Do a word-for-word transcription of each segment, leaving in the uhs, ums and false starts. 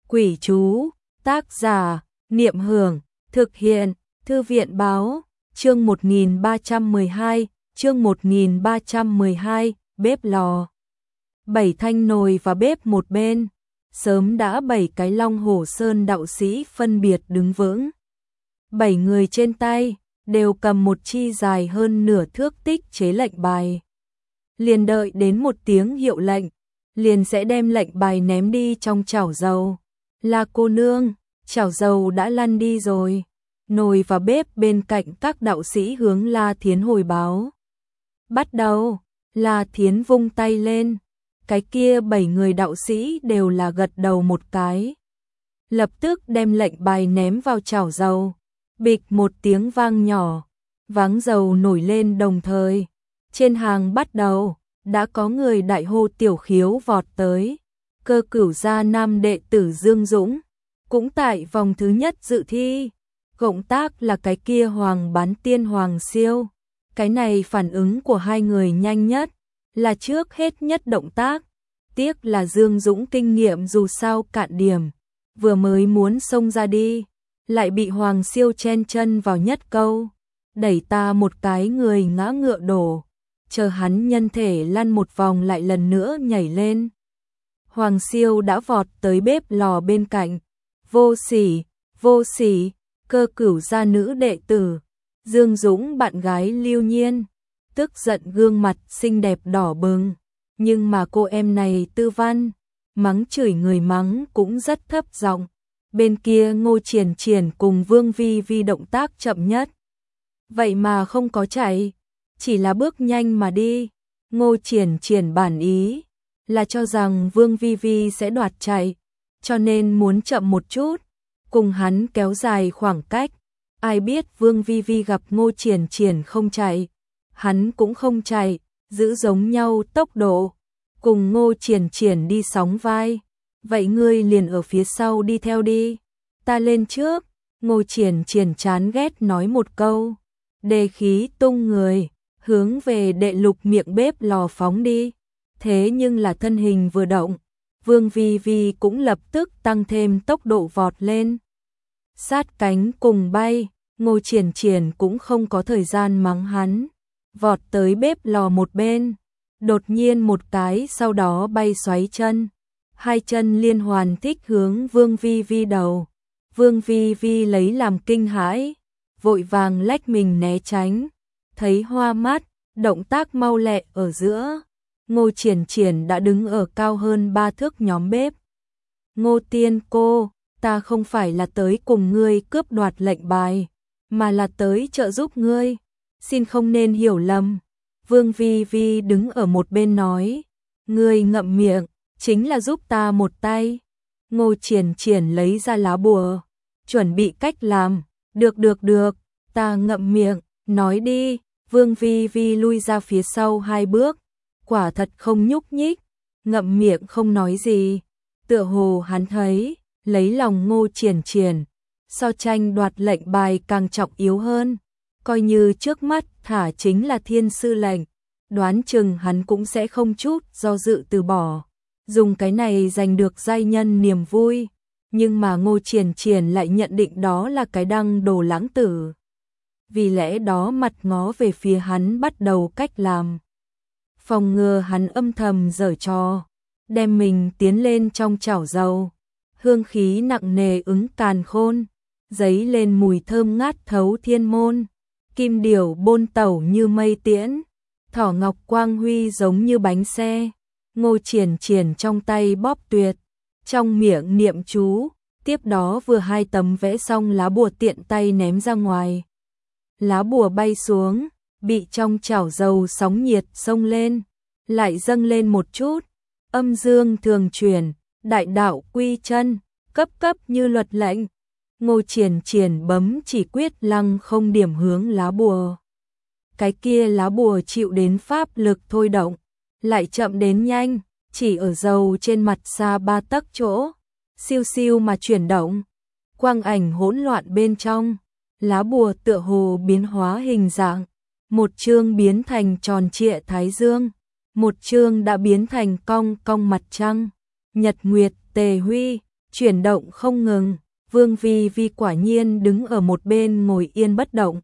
Quỷ chú, tác giả, Niệm Hưởng, thực hiện, Thư viện báo, chương một nghìn ba trăm mười hai, chương một nghìn ba trăm mười hai, bếp lò. Bảy thanh nồi và bếp một bên, sớm đã bảy cái Long Hổ Sơn đạo sĩ phân biệt đứng vững. Bảy người trên tay, đều cầm một chi dài hơn nửa thước tích chế lệnh bài. Liền đợi đến một tiếng hiệu lệnh, liền sẽ đem lệnh bài ném đi trong chảo dầu. Là cô nương, chảo dầu đã lăn đi rồi. Nồi và bếp bên cạnh các đạo sĩ hướng La Thiến hồi báo. Bắt đầu, La Thiến vung tay lên. Cái kia bảy người đạo sĩ đều là gật đầu một cái. Lập tức đem lệnh bài ném vào chảo dầu. Bịch một tiếng vang nhỏ, váng dầu nổi lên đồng thời. Trên hàng bắt đầu, đã có người đại hô tiểu khiếu vọt tới. Cơ Cửu gia nam đệ tử Dương Dũng, cũng tại vòng thứ nhất dự thi. Cộng tác là cái kia Hoàng Bán Tiên Hoàng Siêu. Cái này phản ứng của hai người nhanh nhất, là trước hết nhất động tác. Tiếc là Dương Dũng kinh nghiệm dù sao cạn điểm, vừa mới muốn xông ra đi, lại bị Hoàng Siêu chen chân vào nhất câu. Đẩy ta một cái người ngã ngựa đổ, chờ hắn nhân thể lăn một vòng lại lần nữa nhảy lên. Hoàng Siêu đã vọt tới bếp lò bên cạnh. Vô sỉ, vô sỉ, Cơ Cửu gia nữ đệ tử, Dương Dũng bạn gái Lưu Nhiên, tức giận gương mặt xinh đẹp đỏ bừng. Nhưng mà cô em này Tư Văn, mắng chửi người mắng cũng rất thấp giọng. Bên kia Ngô Triển Triển cùng Vương Vi Vi động tác chậm nhất. Vậy mà không có chạy, chỉ là bước nhanh mà đi. Ngô Triển Triển bản ý là cho rằng Vương Vi Vi sẽ đoạt chạy, cho nên muốn chậm một chút, cùng hắn kéo dài khoảng cách. Ai biết Vương Vi Vi gặp Ngô Triển Triển không chạy, hắn cũng không chạy, giữ giống nhau tốc độ, cùng Ngô Triển Triển đi sóng vai. Vậy ngươi liền ở phía sau đi theo đi, ta lên trước. Ngô Triển Triển chán ghét nói một câu, đề khí tung người, hướng về đệ lục miệng bếp lò phóng đi. Thế nhưng là thân hình vừa động, Vương Vi Vi cũng lập tức tăng thêm tốc độ vọt lên. Sát cánh cùng bay, Ngô Triển Triển cũng không có thời gian mắng hắn, vọt tới bếp lò một bên, đột nhiên một cái sau đó bay xoáy chân, hai chân liên hoàn thích hướng Vương Vi Vi đầu. Vương Vi Vi lấy làm kinh hãi, vội vàng lách mình né tránh, thấy hoa mắt, động tác mau lẹ ở giữa. Ngô Triển Triển đã đứng ở cao hơn ba thước nhóm bếp. Ngô Tiên cô, ta không phải là tới cùng ngươi cướp đoạt lệnh bài, mà là tới trợ giúp ngươi, xin không nên hiểu lầm. Vương Vi Vi đứng ở một bên nói, ngươi ngậm miệng, chính là giúp ta một tay. Ngô Triển Triển lấy ra lá bùa, chuẩn bị cách làm. Được được được, ta ngậm miệng, nói đi. Vương Vi Vi lui ra phía sau hai bước, quả thật không nhúc nhích, ngậm miệng không nói gì. Tựa hồ hắn thấy, lấy lòng Ngô Triển Triển, so tranh đoạt lệnh bài càng trọng yếu hơn. Coi như trước mắt thả chính là thiên sư lệnh, đoán chừng hắn cũng sẽ không chút do dự từ bỏ, dùng cái này giành được giai nhân niềm vui. Nhưng mà Ngô Triển Triển lại nhận định đó là cái đăng đồ lãng tử. Vì lẽ đó mặt ngó về phía hắn bắt đầu cách làm. Phòng ngừa hắn âm thầm giở trò, đem mình tiến lên trong chảo dầu. Hương khí nặng nề ứng càn khôn, dấy lên mùi thơm ngát thấu thiên môn. Kim điểu bôn tẩu như mây tiễn, thỏ ngọc quang huy giống như bánh xe. Ngô Triển Triển trong tay bóp tuyệt, trong miệng niệm chú, tiếp đó vừa hai tấm vẽ xong lá bùa tiện tay ném ra ngoài. Lá bùa bay xuống, bị trong chảo dầu sóng nhiệt xông lên, lại dâng lên một chút. Âm dương thường chuyển, đại đạo quy chân, cấp cấp như luật lệnh. Ngô Triển Triển bấm chỉ quyết lăng không điểm hướng lá bùa. Cái kia lá bùa chịu đến pháp lực thôi động, lại chậm đến nhanh, chỉ ở dầu trên mặt xa ba tấc chỗ, siêu siêu mà chuyển động. Quang ảnh hỗn loạn bên trong, lá bùa tựa hồ biến hóa hình dạng, một chương biến thành tròn trịa thái dương, một chương đã biến thành cong cong mặt trăng. Nhật nguyệt tề huy, chuyển động không ngừng. Vương Vi Vi quả nhiên đứng ở một bên ngồi yên bất động.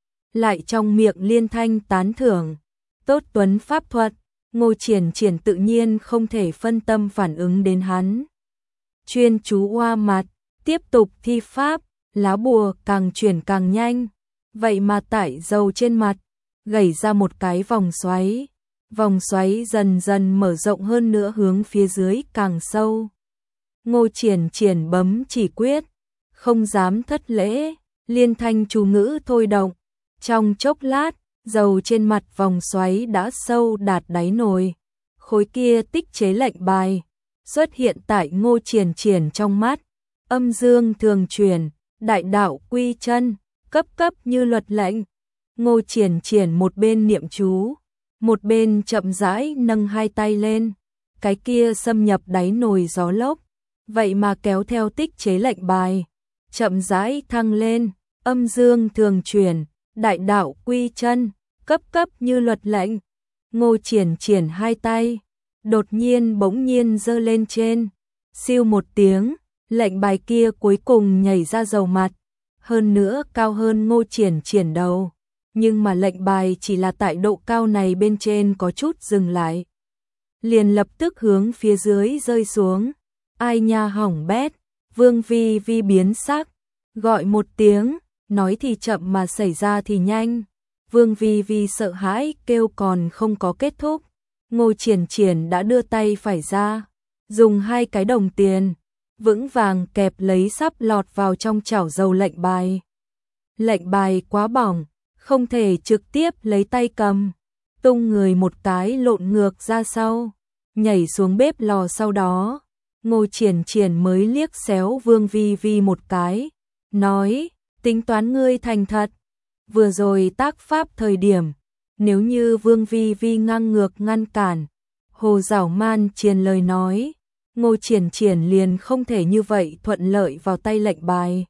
Lại trong miệng liên thanh tán thưởng. Tốt tuấn pháp thuật, Ngô Triển Triển tự nhiên không thể phân tâm phản ứng đến hắn. Chuyên chú oa mặt, tiếp tục thi pháp, lá bùa càng chuyển càng nhanh. Vậy mà tại dầu trên mặt, gảy ra một cái vòng xoáy. Vòng xoáy dần dần mở rộng hơn nữa hướng phía dưới càng sâu. Ngô Triển Triển bấm chỉ quyết, không dám thất lễ, liên thanh chú ngữ thôi động. Trong chốc lát, dầu trên mặt vòng xoáy đã sâu đạt đáy nồi. Khối kia tích chế lệnh bài xuất hiện tại Ngô Triển Triển trong mắt. Âm dương thường chuyển, đại đạo quy chân, cấp cấp như luật lệnh. Ngô Triển Triển một bên niệm chú, một bên chậm rãi nâng hai tay lên. Cái kia xâm nhập đáy nồi gió lốc, vậy mà kéo theo tích chế lệnh bài, chậm rãi thăng lên. Âm dương thường chuyển, đại đạo quy chân, cấp cấp như luật lệnh. Ngô Triển Triển hai tay đột nhiên bỗng nhiên giơ lên trên, siêu một tiếng, lệnh bài kia cuối cùng nhảy ra dầu mặt, hơn nữa cao hơn Ngô Triển Triển đầu, nhưng mà lệnh bài chỉ là tại độ cao này bên trên có chút dừng lại, liền lập tức hướng phía dưới rơi xuống. Ai nha hỏng bét, Vương Vi Vi biến sắc, gọi một tiếng, nói thì chậm mà xảy ra thì nhanh. Vương Vi Vi sợ hãi kêu còn không có kết thúc, Ngô Triển Triển đã đưa tay phải ra, dùng hai cái đồng tiền vững vàng kẹp lấy sắp lọt vào trong chảo dầu lệnh bài. Lệnh bài quá bỏng, không thể trực tiếp lấy tay cầm, tung người một cái lộn ngược ra sau, nhảy xuống bếp lò. Sau đó, Ngô Triển Triển mới liếc xéo Vương Vi Vi một cái, nói, tính toán ngươi thành thật. Vừa rồi tác pháp thời điểm, nếu như Vương Vi Vi ngang ngược ngăn cản, hồ giảo man triền lời nói, Ngô Triển Triển liền không thể như vậy thuận lợi vào tay lệnh bài.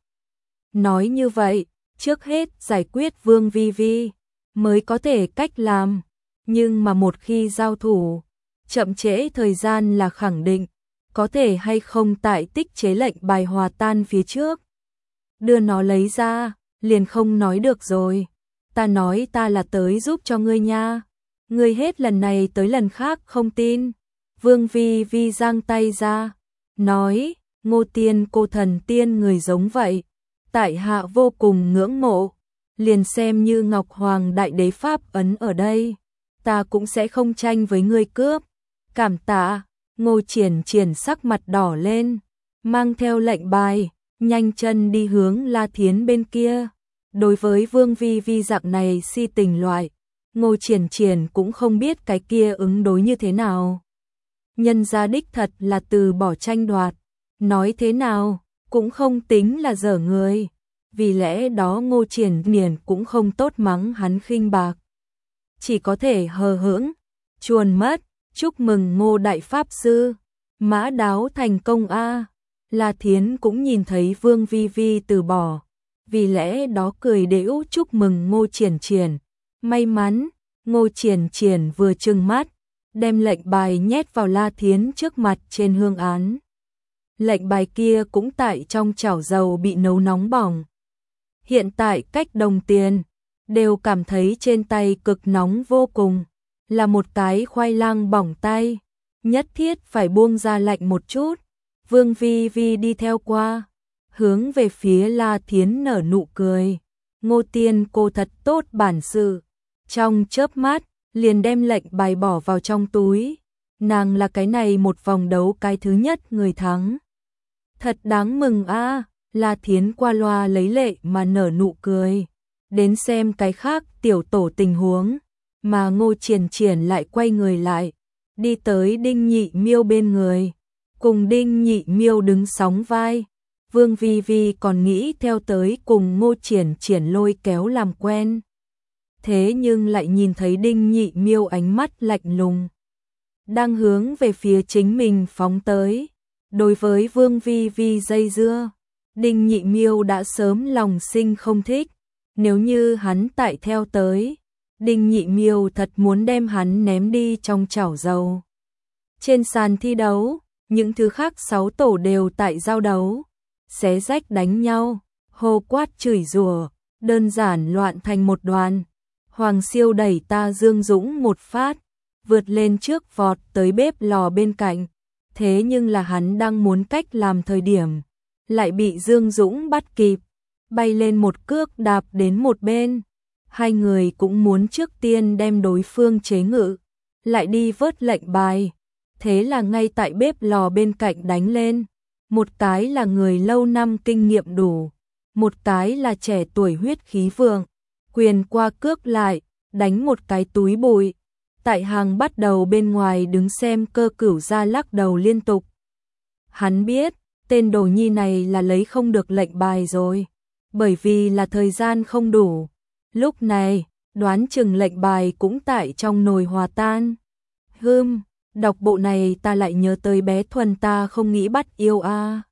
Nói như vậy, trước hết giải quyết Vương Vi Vi, mới có thể cách làm, nhưng mà một khi giao thủ, chậm trễ thời gian là khẳng định, có thể hay không tại tích chế lệnh bài hòa tan phía trước. Đưa nó lấy ra, liền không nói được rồi. Ta nói ta là tới giúp cho ngươi nha. Ngươi hết lần này tới lần khác không tin. Vương Vi Vi giang tay ra, nói, Ngô tiên cô thần tiên người giống vậy, tại hạ vô cùng ngưỡng mộ, liền xem như Ngọc Hoàng Đại Đế Pháp ấn ở đây, ta cũng sẽ không tranh với ngươi cướp. Cảm tạ. Ngô Triển Triển sắc mặt đỏ lên, mang theo lệnh bài, nhanh chân đi hướng La Thiến bên kia. Đối với Vương Vi Vi dạng này si tình loại, Ngô Triển Triển cũng không biết cái kia ứng đối như thế nào. Nhân gia đích thật là từ bỏ tranh đoạt, nói thế nào cũng không tính là dở người, vì lẽ đó Ngô Triển Triển cũng không tốt mắng hắn khinh bạc, chỉ có thể hờ hững chuồn mất. Chúc mừng Ngô Đại Pháp Sư, mã đáo thành công a. La Thiến cũng nhìn thấy Vương Vi Vi từ bỏ, vì lẽ đó cười đễu chúc mừng Ngô Triển Triển. May mắn, Ngô Triển Triển vừa trừng mắt, đem lệnh bài nhét vào La Thiến trước mặt trên hương án. Lệnh bài kia cũng tại trong chảo dầu bị nấu nóng bỏng. Hiện tại cách đồng tiền, đều cảm thấy trên tay cực nóng vô cùng, là một cái khoai lang bỏng tay, nhất thiết phải buông ra lạnh một chút. Vương Vi Vi đi theo qua, hướng về phía La Thiến nở nụ cười. Ngô tiên cô thật tốt bản sự. Trong chớp mắt, liền đem lệnh bài bỏ vào trong túi. Nàng là cái này một vòng đấu cái thứ nhất người thắng. Thật đáng mừng a. La Thiến qua loa lấy lệ mà nở nụ cười. Đến xem cái khác tiểu tổ tình huống, mà Ngô Triển Triển lại quay người lại, đi tới Đinh Nhị Miêu bên người, cùng Đinh Nhị Miêu đứng sóng vai. Vương Vi Vi còn nghĩ theo tới cùng Ngô Triển Triển lôi kéo làm quen. Thế nhưng lại nhìn thấy Đinh Nhị Miêu ánh mắt lạnh lùng, đang hướng về phía chính mình phóng tới. Đối với Vương Vi Vi dây dưa, Đinh Nhị Miêu đã sớm lòng sinh không thích. Nếu như hắn tại theo tới, Đinh Nhị Miêu thật muốn đem hắn ném đi trong chảo dầu. Trên sàn thi đấu, những thứ khác sáu tổ đều tại giao đấu, xé rách đánh nhau, hô quát chửi rủa, đơn giản loạn thành một đoàn. Hoàng Siêu đẩy Ta Dương Dũng một phát, vượt lên trước vọt tới bếp lò bên cạnh, thế nhưng là hắn đang muốn cách làm thời điểm, lại bị Dương Dũng bắt kịp, bay lên một cước đạp đến một bên. Hai người cũng muốn trước tiên đem đối phương chế ngự, lại đi vớt lệnh bài. Thế là ngay tại bếp lò bên cạnh đánh lên, một cái là người lâu năm kinh nghiệm đủ, một cái là trẻ tuổi huyết khí vượng, quyền qua cước lại, đánh một cái túi bụi. Tại hàng bắt đầu bên ngoài đứng xem Cơ Cửu ra lắc đầu liên tục. Hắn biết, tên đồ nhi này là lấy không được lệnh bài rồi, bởi vì là thời gian không đủ. Lúc này, đoán chừng lệnh bài cũng tại trong nồi hòa tan. Hừm, đọc bộ này ta lại nhớ tới bé Thuần ta không nghĩ bắt yêu a. À.